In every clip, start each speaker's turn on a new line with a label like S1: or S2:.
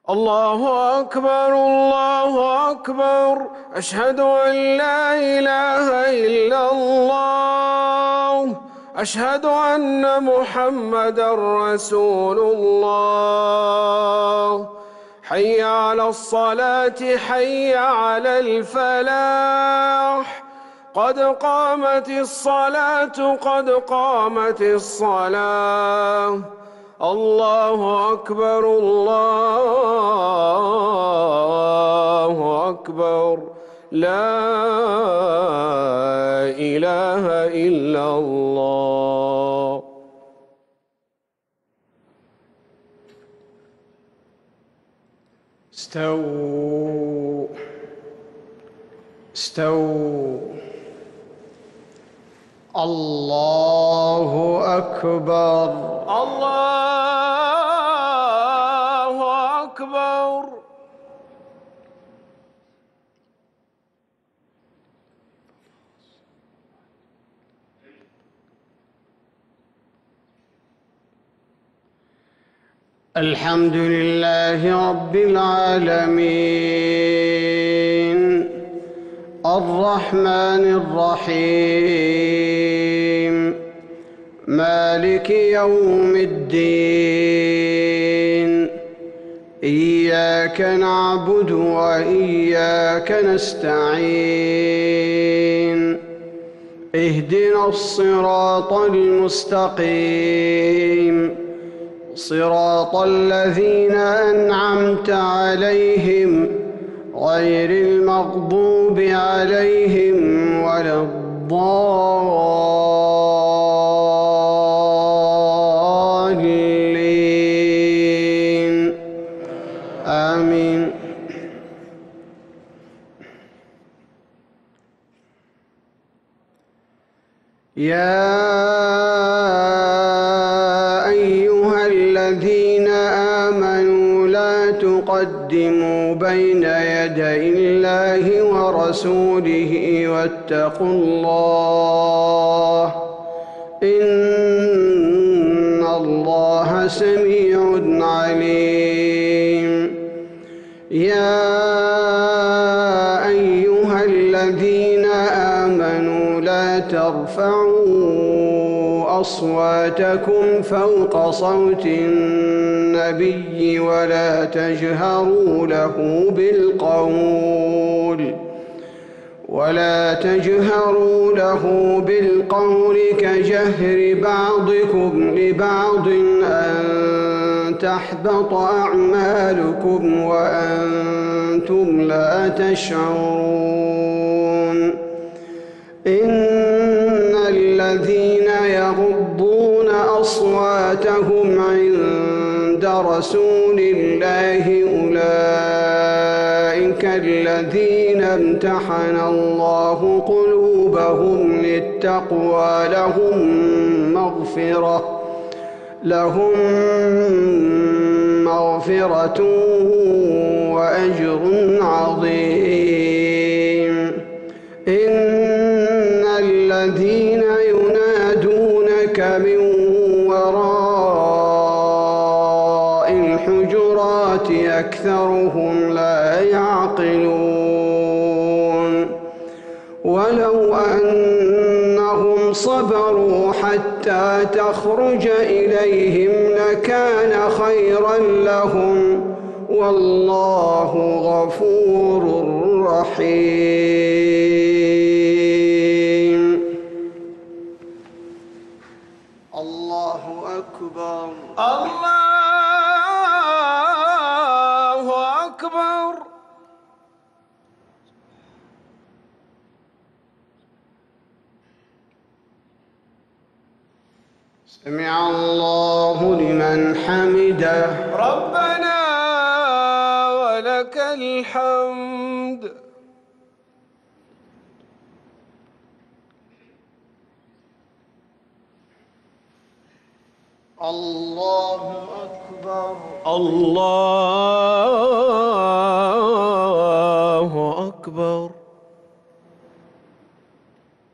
S1: الله أكبر الله أكبر، أشهد أن لا إله إلا الله، أشهد أن محمدًا رسول الله. حي على الصلاة حي على الفلاح، قد قامت الصلاة قد قامت الصلاة. الله أكبر الله أكبر، لا إله إلا الله. استووا استووا.
S2: الله أكبر
S1: الله أكبر.
S2: الحمد لله رب العالمين، الرحمن الرحيم، مالك يوم الدين. إياك نعبد وإياك نستعين، اهدنا الصراط المستقيم، صراط الذين أنعمت عليهم غير المغضوب عليهم ولا الضالين، آمين. يا أيها الذين آمنوا لا تقدموا بين يدي الله ورسوله واتقوا الله، إن الله سميع عليم. يا أيها الذين آمنوا لا ترفعوا أصواتكم فوق صوت النبي ولا تجهروا له بالقول كجهر بعضكم لبعض أن تحبط أعمالكم وأنتم لا تشعرون. إن الذين يغضون أصواتهم عند رسول الله أولئك الذين امتحن الله قلوبهم للتقوى، لهم مغفرة وأجر عظيم. إن الذين ينادونك من وراء الحجرات أكثرهم لا يعقلون. ولو أنهم صبروا حتى تخرج إليهم لكان خيرا لهم، والله غفور رحيم. الله أكبر
S1: الله أكبر.
S2: سمع الله لمن حمده،
S1: ربنا ولك الحمد.
S2: الله أكبر
S1: الله أكبر.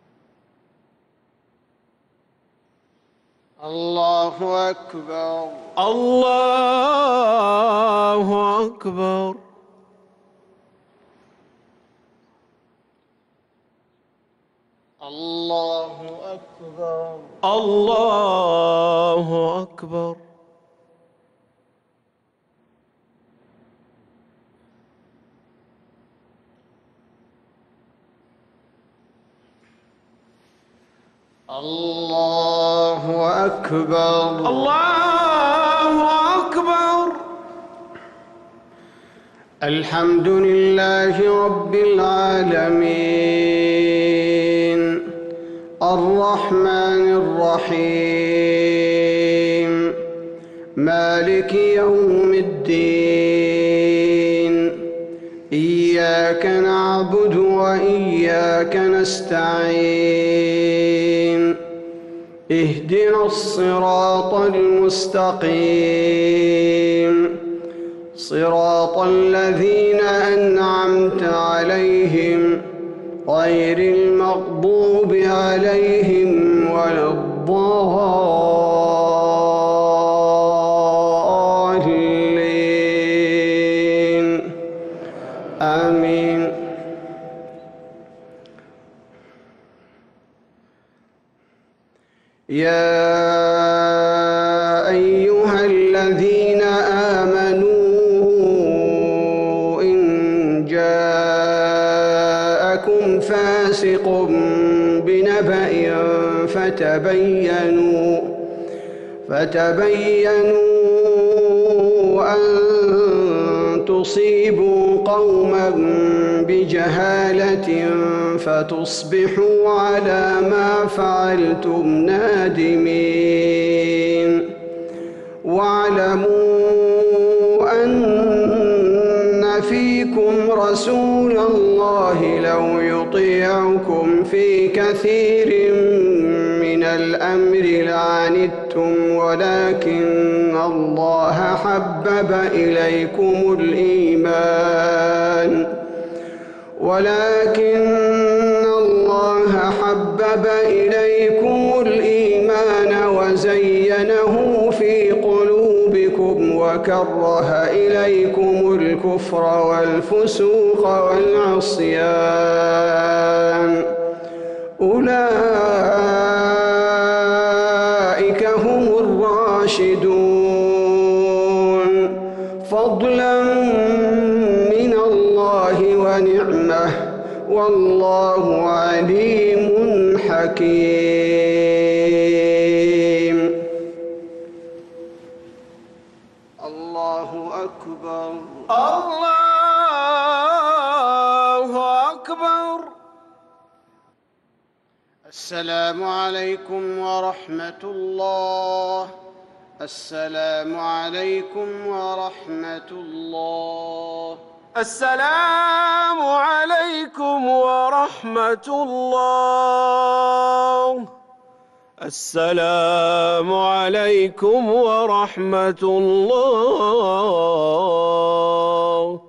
S2: الله أكبر
S1: الله أكبر.
S2: الله أكبر.
S1: الله أكبر.
S2: الله أكبر.
S1: الله أكبر.
S2: الحمد لله رب العالمين الرحمن الرحيم مالك يوم الدين إياك نعبد وإياك نستعين اهدنا الصراط المستقيم صراط الذين أنعمت عليهم غير المغضوب عليهم ولا الضالين آمين. يا أيها الذين آمنوا إن جاءكم فاسق بنبأ فتبينوا أن تصيبوا قوما بجهالة فتصبحوا على ما فعلتم نادمين. واعلموا أن فيكم رسول الله لو يطيعكم في كثير من الأمر لعنتم ولكن الله حبب إليكم الإيمان وزينه في قلوبكم وكره إليكم الكفر والفسوق والعصيان أولئك هم الراشدون فضلا من الله ونعمه والله عليم حكيم. الله أكبر.
S1: الله أكبر.
S2: السلام عليكم ورحمة الله. السلام عليكم ورحمة الله.
S1: السلام عليكم ورحمة الله. السلام عليكم ورحمة الله.